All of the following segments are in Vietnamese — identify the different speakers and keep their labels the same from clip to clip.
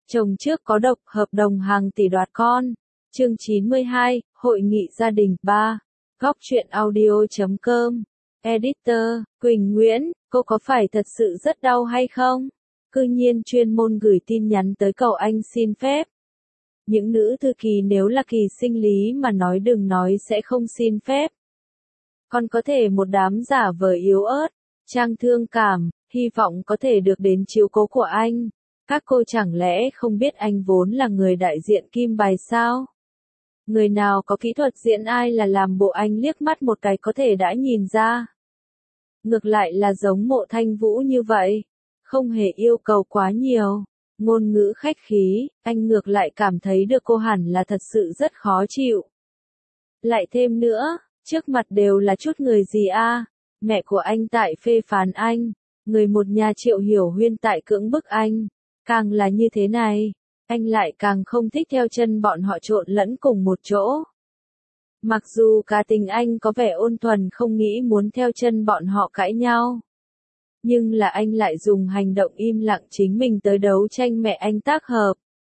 Speaker 1: Chồng trước có độc, hợp đồng hàng tỷ đoạt con. Chương 92, Hội nghị gia đình 3. Góc truyện audio.com. Editor, Quỳnh Nguyễn, cô có phải thật sự rất đau hay không? Cư nhiên chuyên môn gửi tin nhắn tới cầu anh xin phép. Những nữ thư ký nếu là kỳ sinh lý mà nói đừng nói sẽ không xin phép. Còn có thể một đám giả vờ yếu ớt, trang thương cảm, hy vọng có thể được đến chiếu cố của anh. Các cô chẳng lẽ không biết anh vốn là người đại diện Kim Bài sao? Người nào có kỹ thuật diễn ai là làm bộ anh liếc mắt một cái có thể đã nhìn ra. Ngược lại là giống Mộ Thanh Vũ như vậy, không hề yêu cầu quá nhiều. Ngôn ngữ khách khí, anh ngược lại cảm thấy được cô hẳn là thật sự rất khó chịu. Lại thêm nữa, trước mặt đều là chút người gì a? Mẹ của anh tại phê phán anh, người một nhà Triệu Hiểu Huyên tại cưỡng bức anh. Càng là như thế này, anh lại càng không thích theo chân bọn họ trộn lẫn cùng một chỗ. Mặc dù cá tính anh có vẻ ôn thuần không nghĩ muốn theo chân bọn họ cãi nhau. Nhưng là anh lại dùng hành động im lặng chính mình tới đấu tranh mẹ anh tác hợp.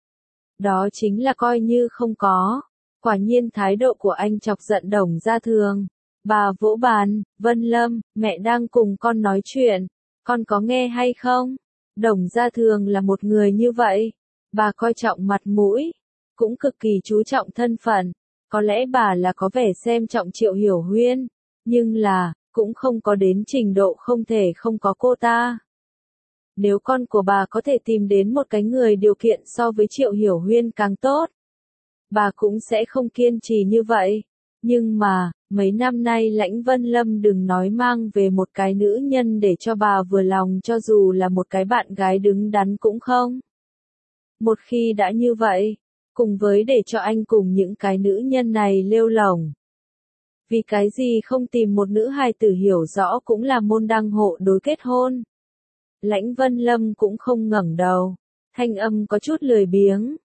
Speaker 1: Đó chính là coi như không có. Quả nhiên thái độ của anh chọc giận Đồng Gia Thường. Bà vỗ bàn, Vân Lâm, mẹ đang cùng con nói chuyện. Con có nghe hay không? Đồng Gia Thường là một người như vậy. Bà coi trọng mặt mũi. Cũng cực kỳ chú trọng thân phận. Có lẽ bà là có vẻ xem trọng Triệu Hiểu Huyên. Nhưng là, cũng không có đến trình độ không thể không có cô ta. Nếu con của bà có thể tìm đến một cái người điều kiện so với Triệu Hiểu Huyên càng tốt, bà cũng sẽ không kiên trì như vậy. Nhưng mà, mấy năm nay Lãnh Vân Lâm đừng nói mang về một cái nữ nhân để cho bà vừa lòng cho dù là một cái bạn gái đứng đắn cũng không. Một khi đã như vậy, cùng với để cho anh cùng những cái nữ nhân này lêu lổng. Vì cái gì không tìm một nữ hài tử hiểu rõ cũng là môn đăng hộ đối kết hôn. Lãnh Vân Lâm cũng không ngẩng đầu. Thanh âm có chút lười biếng.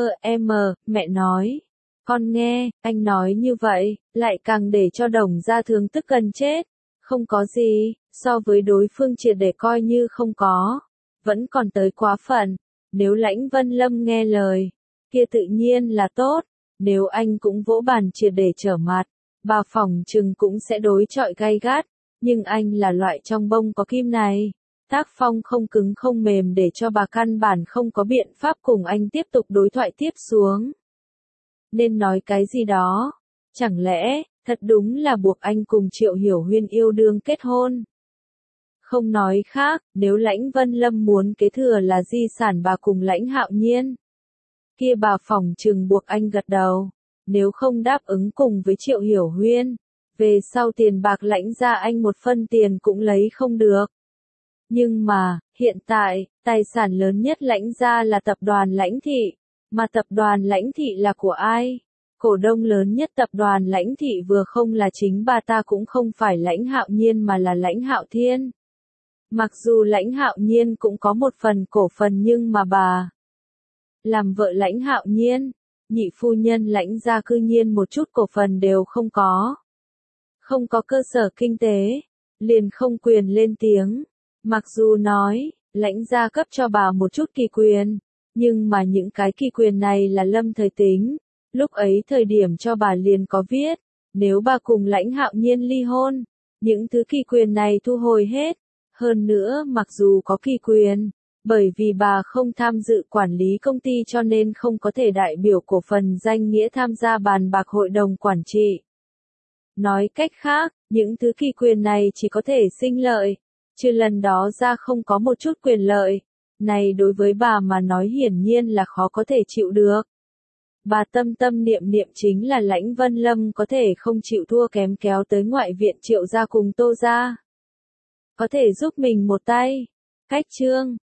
Speaker 1: Mẹ nói. Con nghe, anh nói như vậy, lại càng để cho Đồng Gia Thường tức gần chết. Không có gì, so với đối phương triệt để coi như không có. Vẫn còn tới quá phận. Nếu Lãnh Vân Lâm nghe lời, kia tự nhiên là tốt. Nếu anh cũng vỗ bàn triệt để trở mặt, bà phỏng chừng cũng sẽ đối chọi gay gắt, nhưng anh là loại trong bông có kim này. Tác phong không cứng không mềm để cho bà căn bản không có biện pháp cùng anh tiếp tục đối thoại tiếp xuống. Nên nói cái gì đó? Chẳng lẽ, thật đúng là buộc anh cùng Triệu Hiểu Huyên yêu đương kết hôn? Không nói khác, nếu Lãnh Vân Lâm muốn kế thừa là di sản bà cùng Lãnh Hạo Nhiên, kia bà phỏng chừng buộc anh gật đầu. Nếu không đáp ứng cùng với Triệu Hiểu Huyên, về sau tiền bạc Lãnh ra anh một phân tiền cũng lấy không được. Nhưng mà, hiện tại, tài sản lớn nhất Lãnh ra là tập đoàn Lãnh Thị, mà tập đoàn Lãnh Thị là của ai? Cổ đông lớn nhất tập đoàn Lãnh Thị vừa không là chính bà ta cũng không phải Lãnh Hạo Nhiên mà là Lãnh Hạo Thiên. Mặc dù Lãnh Hạo Nhiên cũng có một phần cổ phần nhưng mà bà làm vợ Lãnh Hạo Nhiên, nhị phu nhân Lãnh gia cư nhiên một chút cổ phần đều không có. Không có cơ sở kinh tế, liền không quyền lên tiếng. Mặc dù nói, Lãnh gia cấp cho bà một chút kỳ quyền, nhưng mà những cái kỳ quyền này là lâm thời tính. Lúc ấy thời điểm cho bà liền có viết, nếu bà cùng Lãnh Hạo Nhiên ly hôn, những thứ kỳ quyền này thu hồi hết. Hơn nữa mặc dù có kỳ quyền, bởi vì bà không tham dự quản lý công ty cho nên không có thể đại biểu cổ phần danh nghĩa tham gia bàn bạc hội đồng quản trị. Nói cách khác, những thứ kỳ quyền này chỉ có thể sinh lợi, chứ lần đó ra không có một chút quyền lợi. Này đối với bà mà nói hiển nhiên là khó có thể chịu được. Bà tâm tâm niệm niệm chính là Lãnh Vân Lâm có thể không chịu thua kém kéo tới ngoại viện Triệu gia cùng Tô gia. Có thể giúp mình một tay. Cách chương.